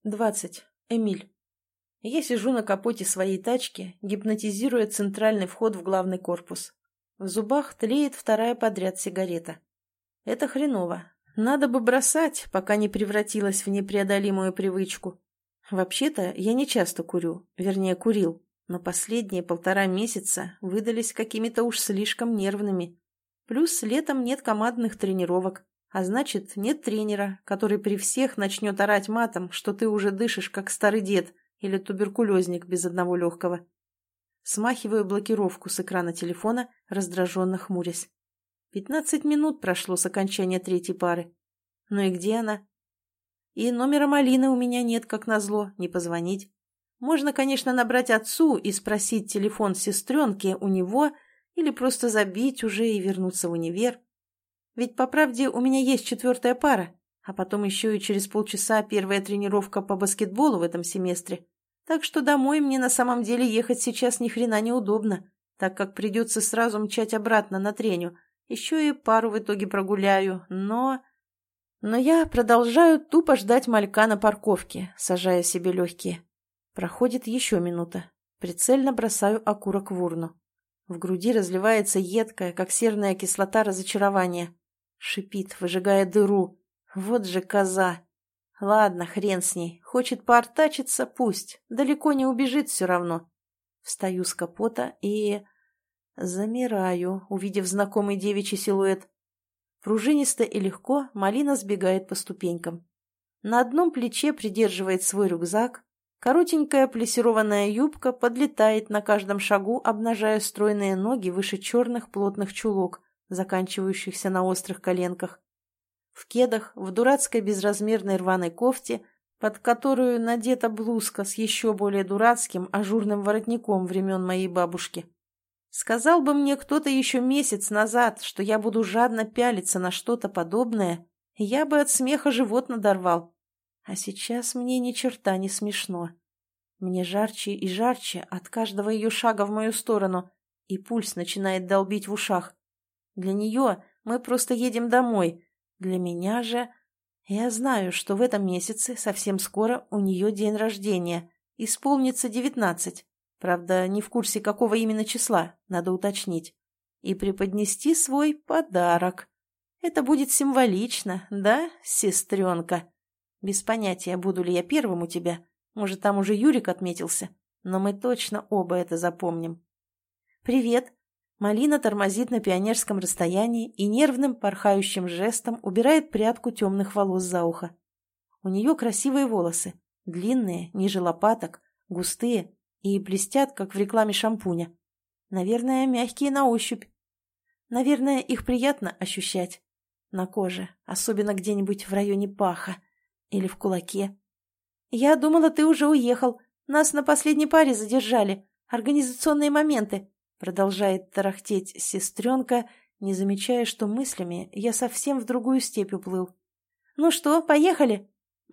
20. Эмиль. Я сижу на капоте своей тачки, гипнотизируя центральный вход в главный корпус. В зубах тлеет вторая подряд сигарета. Это хреново. Надо бы бросать, пока не превратилась в непреодолимую привычку. Вообще-то я не часто курю, вернее курил, но последние 1,5 месяца выдались какими-то уж слишком нервными. Плюс летом нет командных тренировок, а значит, нет тренера, который при всех начнет орать матом, что ты уже дышишь, как старый дед или туберкулезник без одного легкого. Смахиваю блокировку с экрана телефона, раздраженно хмурясь. 15 минут прошло с окончания 3-й пары. Ну и где она? И номера Малины у меня нет, как назло, не позвонить. Можно, конечно, набрать отцу и спросить телефон сестренки у него или просто забить уже и вернуться в универ. Ведь, по правде, у меня есть 4-я пара, а потом еще и через полчаса первая тренировка по баскетболу в этом семестре. Так что домой мне на самом деле ехать сейчас ни хрена неудобно, так как придется сразу мчать обратно на треню. Еще и пару в итоге прогуляю, но я продолжаю тупо ждать малька на парковке, сажая себе легкие. Проходит еще минута. Прицельно бросаю окурок в урну. В груди разливается едкое, как серная кислота, разочарование. Шипит, выжигая дыру. Вот же коза. Ладно, хрен с ней. Хочет поортачиться, пусть. Далеко не убежит все равно. Встаю с капота и... замираю, увидев знакомый девичий силуэт. Пружинисто и легко Малина сбегает по ступенькам. На одном плече придерживает свой рюкзак. Коротенькая плессированная юбка подлетает на каждом шагу, обнажая стройные ноги выше черных плотных чулок, заканчивающихся на острых коленках. В кедах, в дурацкой безразмерной рваной кофте, под которую надета блузка с еще более дурацким ажурным воротником времен моей бабушки. Сказал бы мне кто-то еще месяц назад, что я буду жадно пялиться на что-то подобное, я бы от смеха живот надорвал. А сейчас мне ни черта не смешно. Мне жарче и жарче от каждого ее шага в мою сторону, и пульс начинает долбить в ушах. Для нее мы просто едем домой. Для меня же... Я знаю, что в этом месяце совсем скоро у нее день рождения. Исполнится 19. Правда, не в курсе, какого именно числа, надо уточнить. И преподнести свой подарок. Это будет символично, да, сестренка? Без понятия, буду ли я первым у тебя. Может, там уже Юрик отметился. Но мы точно оба это запомним. «Привет!» Малина тормозит на пионерском расстоянии и нервным порхающим жестом убирает прядку темных волос за ухо. У нее красивые волосы, длинные, ниже лопаток, густые и блестят, как в рекламе шампуня. Наверное, мягкие на ощупь. Наверное, их приятно ощущать. На коже, особенно где-нибудь в районе паха или в кулаке. «Я думала, ты уже уехал. Нас на последней паре задержали. Организационные моменты», — продолжает тарахтеть сестренка, не замечая, что мыслями я совсем в другую степь уплыл. «Ну что, поехали?»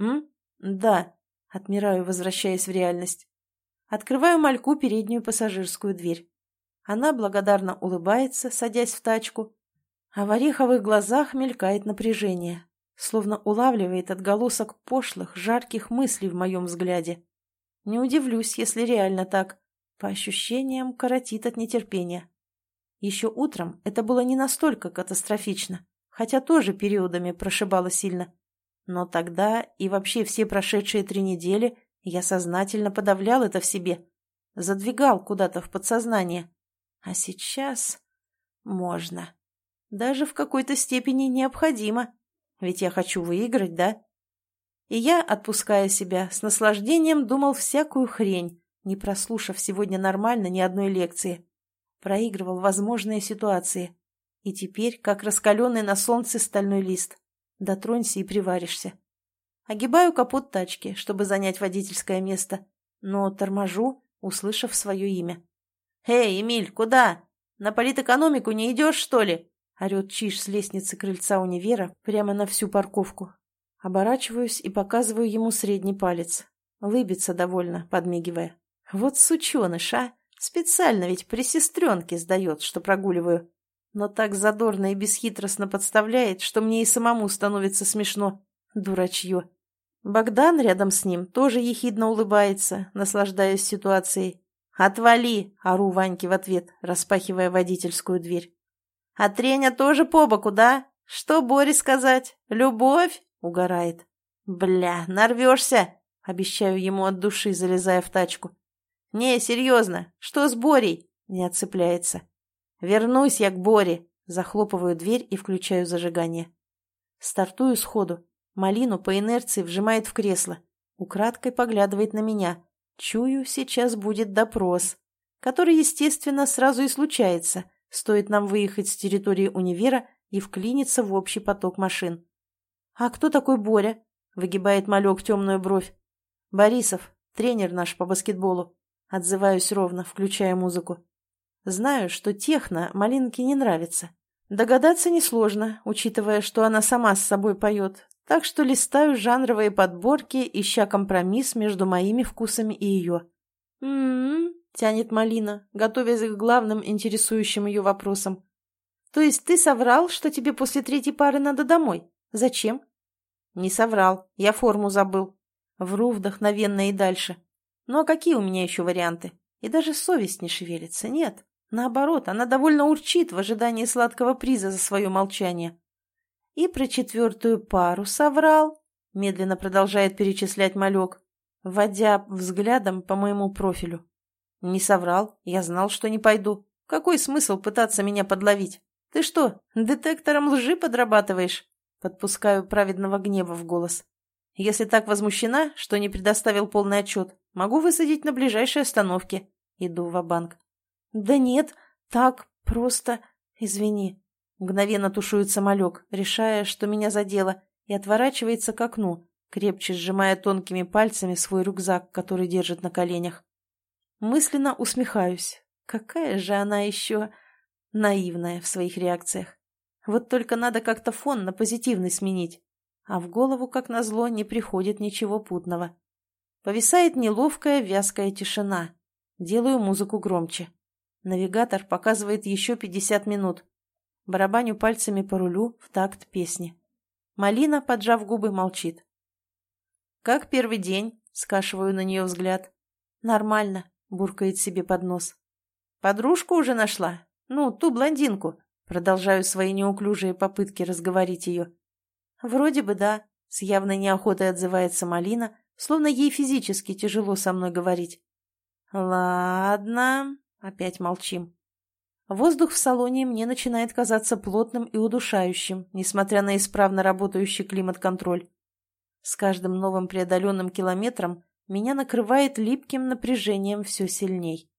«Да», — отмираю, возвращаясь в реальность. Открываю мальку переднюю пассажирскую дверь. Она благодарно улыбается, садясь в тачку, а в ореховых глазах мелькает напряжение, словно улавливает отголосок пошлых, жарких мыслей в моем взгляде. Не удивлюсь, если реально так. По ощущениям, коротит от нетерпения. Еще утром это было не настолько катастрофично, хотя тоже периодами прошибало сильно. Но тогда и вообще все прошедшие 3 недели я сознательно подавлял это в себе, задвигал куда-то в подсознание. А сейчас можно. Даже в какой-то степени необходимо. Ведь я хочу выиграть, да? И я, отпуская себя, с наслаждением думал всякую хрень, не прослушав сегодня нормально ни одной лекции. Проигрывал возможные ситуации. И теперь, как раскаленный на солнце стальной лист, дотронься и приваришься. Огибаю капот тачки, чтобы занять водительское место, но торможу, услышав свое имя. «Эй, Эмиль, куда? На политэкономику не идешь, что ли?» Орет Чиж с лестницы крыльца универа прямо на всю парковку. Оборачиваюсь и показываю ему средний палец. Лыбится довольно, подмигивая. Вот сученыш, а! Специально ведь при сестренке сдает, что прогуливаю. Но так задорно и бесхитростно подставляет, что мне и самому становится смешно. Дурачье. Богдан рядом с ним тоже ехидно улыбается, наслаждаясь ситуацией. «Отвали!» – ору Ваньке в ответ, распахивая водительскую дверь. «А Треня тоже по боку, да? Что Боре сказать? Любовь?» – угорает. «Бля, нарвешься!» – обещаю ему от души, залезая в тачку. «Не, серьезно, что с Борей?» – не отцепляется. «Вернусь я к Боре!» – захлопываю дверь и включаю зажигание. Стартую сходу. Малину по инерции вжимает в кресло. Украдкой поглядывает на меня. Чую, сейчас будет допрос, который, естественно, сразу и случается. Стоит нам выехать с территории универа и вклиниться в общий поток машин. «А кто такой Боря?» – выгибает малек темную бровь. «Борисов, тренер наш по баскетболу». Отзываюсь ровно, включая музыку. Знаю, что техно Малинке не нравится. Догадаться несложно, учитывая, что она сама с собой поет, так что листаю жанровые подборки, ища компромисс между моими вкусами и ее. Тянет Малина, готовясь к главным интересующим ее вопросам. «То есть ты соврал, что тебе после третьей пары надо домой? Зачем?» «Не соврал, я форму забыл». Вру вдохновенно и дальше. «Ну а какие у меня еще варианты? И даже совесть не шевелится, нет. Наоборот, она довольно урчит в ожидании сладкого приза за свое молчание». «И про четвертую пару соврал», — медленно продолжает перечислять малек, вводя взглядом по моему профилю. «Не соврал, я знал, что не пойду. Какой смысл пытаться меня подловить? Ты что, детектором лжи подрабатываешь?» Подпускаю праведного гнева в голос. «Если так возмущена, что не предоставил полный отчет, могу высадить на ближайшей остановке». Иду ва-банк. «Да нет, так, просто... Извини». Мгновенно тушуется малек, решая, что меня задело, и отворачивается к окну, крепче сжимая тонкими пальцами свой рюкзак, который держит на коленях. Мысленно усмехаюсь. Какая же она еще наивная в своих реакциях. Вот только надо как-то фон на позитивный сменить. А в голову, как назло, не приходит ничего путного. Повисает неловкая вязкая тишина. Делаю музыку громче. Навигатор показывает еще 50 минут. Барабаню пальцами по рулю в такт песни. Малина, поджав губы, молчит. «Как первый день?» — скашиваю на нее взгляд. «Нормально», — буркает себе под нос. «Подружку уже нашла? Ну, ту блондинку». Продолжаю свои неуклюжие попытки разговорить ее. «Вроде бы да», — с явной неохотой отзывается Малина, словно ей физически тяжело со мной говорить. «Ладно», — опять молчим. Воздух в салоне мне начинает казаться плотным и удушающим, несмотря на исправно работающий климат-контроль. С каждым новым преодоленным километром меня накрывает липким напряжением все сильней.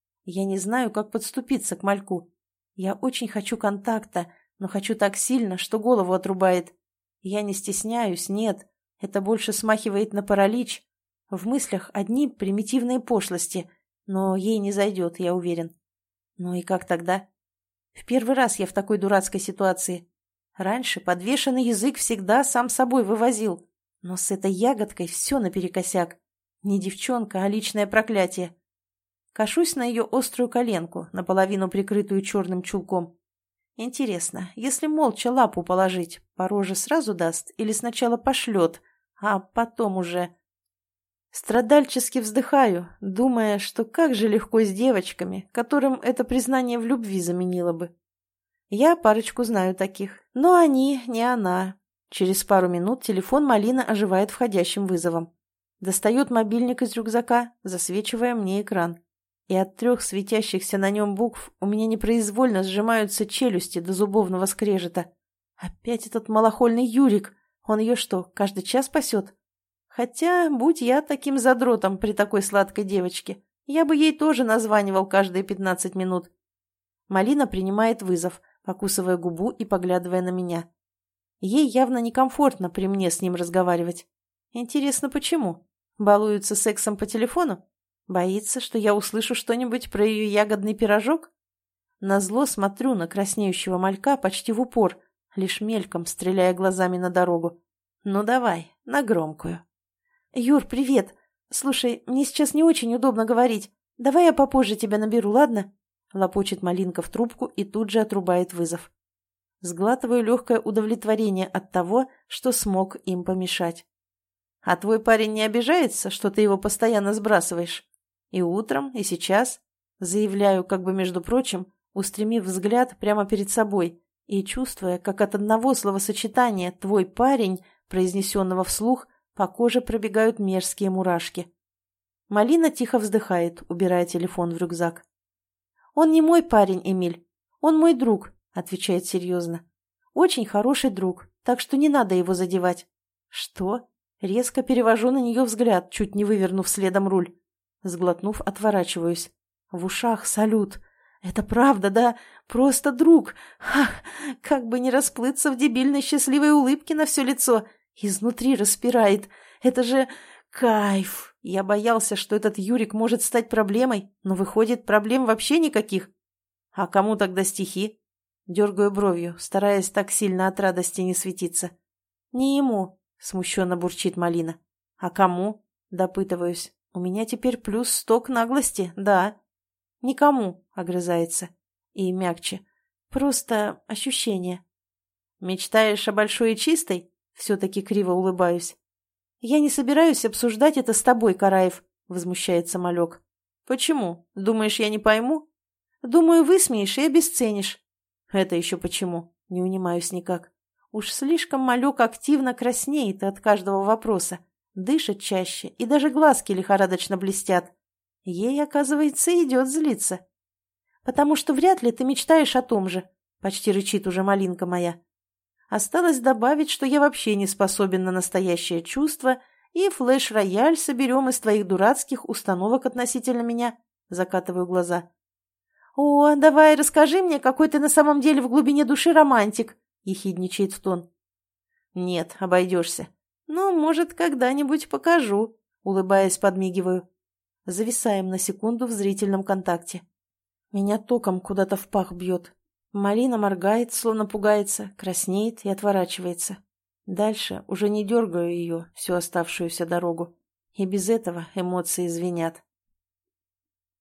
Я не знаю, как подступиться к мальку. Я очень хочу контакта, но хочу так сильно, что голову отрубает. Я не стесняюсь, нет, это больше смахивает на паралич. В мыслях одни примитивные пошлости, но ей не зайдет, я уверен. Ну и как тогда? В первый раз я в такой дурацкой ситуации. Раньше подвешенный язык всегда сам собой вывозил, но с этой ягодкой все наперекосяк. Не девчонка, а личное проклятие. Кашусь на ее острую коленку, наполовину прикрытую черным чулком. Интересно, если молча лапу положить, по роже сразу даст или сначала пошлет, а потом уже... Страдальчески вздыхаю, думая, что как же легко с девочками, которым это признание в любви заменило бы. Я парочку знаю таких, но они не она. Через пару минут телефон Малины оживает входящим вызовом. Достает мобильник из рюкзака, засвечивая мне экран. И от 3 светящихся на нем букв у меня непроизвольно сжимаются челюсти до зубовного скрежета. Опять этот малохольный Юрик. Он ее что, каждый час пасет? Хотя, будь я таким задротом при такой сладкой девочке, я бы ей тоже названивал каждые 15 минут. Малина принимает вызов, покусывая губу и поглядывая на меня. Ей явно некомфортно при мне с ним разговаривать. Интересно, почему? Балуется сексом по телефону? Боится, что я услышу что-нибудь про ее ягодный пирожок? Назло смотрю на краснеющего малька почти в упор, лишь мельком стреляя глазами на дорогу. Ну давай, на громкую. «Юр, привет! Слушай, мне сейчас не очень удобно говорить. Давай я попозже тебя наберу, ладно?» Лопочет Малинка в трубку и тут же отрубает вызов. Сглатываю легкое удовлетворение от того, что смог им помешать. А твой парень не обижается, что ты его постоянно сбрасываешь? И утром, и сейчас. Заявляю, как бы между прочим, устремив взгляд прямо перед собой и чувствуя, как от одного словосочетания «твой парень», произнесенного вслух, по коже пробегают мерзкие мурашки. Малина тихо вздыхает, убирая телефон в рюкзак. «Он не мой парень, Эмиль. Он мой друг», — отвечает серьезно. «Очень хороший друг, так что не надо его задевать». «Что?» Резко перевожу на нее взгляд, чуть не вывернув следом руль. Сглотнув, отворачиваюсь. В ушах салют. «Это правда, да? Просто друг. Ах, как бы не расплыться в дебильной счастливой улыбке на все лицо. Изнутри распирает. Это же кайф. Я боялся, что этот Юрик может стать проблемой, но выходит, проблем вообще никаких. А кому тогда стихи?» Дергаю бровью, стараясь так сильно от радости не светиться. «Не ему», — смущенно бурчит Малина. «А кому?» — допытываюсь. «У меня теперь плюс 100 к наглости, да». «Никому», — огрызается. И мягче. «Просто ощущение». «Мечтаешь о большой и чистой?» Все-таки криво улыбаюсь. «Я не собираюсь обсуждать это с тобой, Караев», — возмущается Малек. «Почему? Думаешь, я не пойму?» «Думаю, высмеешь и обесценишь». «Это еще почему?» Не унимаюсь никак. Уж слишком Малек активно краснеет от каждого вопроса, дышит чаще и даже глазки лихорадочно блестят. Ей, оказывается, идет злиться. «Потому что вряд ли ты мечтаешь о том же», — почти рычит уже малинка моя. Осталось добавить, что я вообще не способен на настоящее чувство, и флеш-рояль соберем из твоих дурацких установок относительно меня. Закатываю глаза. «О, давай расскажи мне, какой ты на самом деле в глубине души романтик», — ехидничает в тон. «Нет, обойдешься. Ну, может, когда-нибудь покажу», — улыбаясь, подмигиваю. Зависаем на секунду в зрительном контакте. Меня током куда-то в пах бьет. Малина моргает, словно пугается, краснеет и отворачивается. Дальше уже не дергаю ее всю оставшуюся дорогу. И без этого эмоции звенят.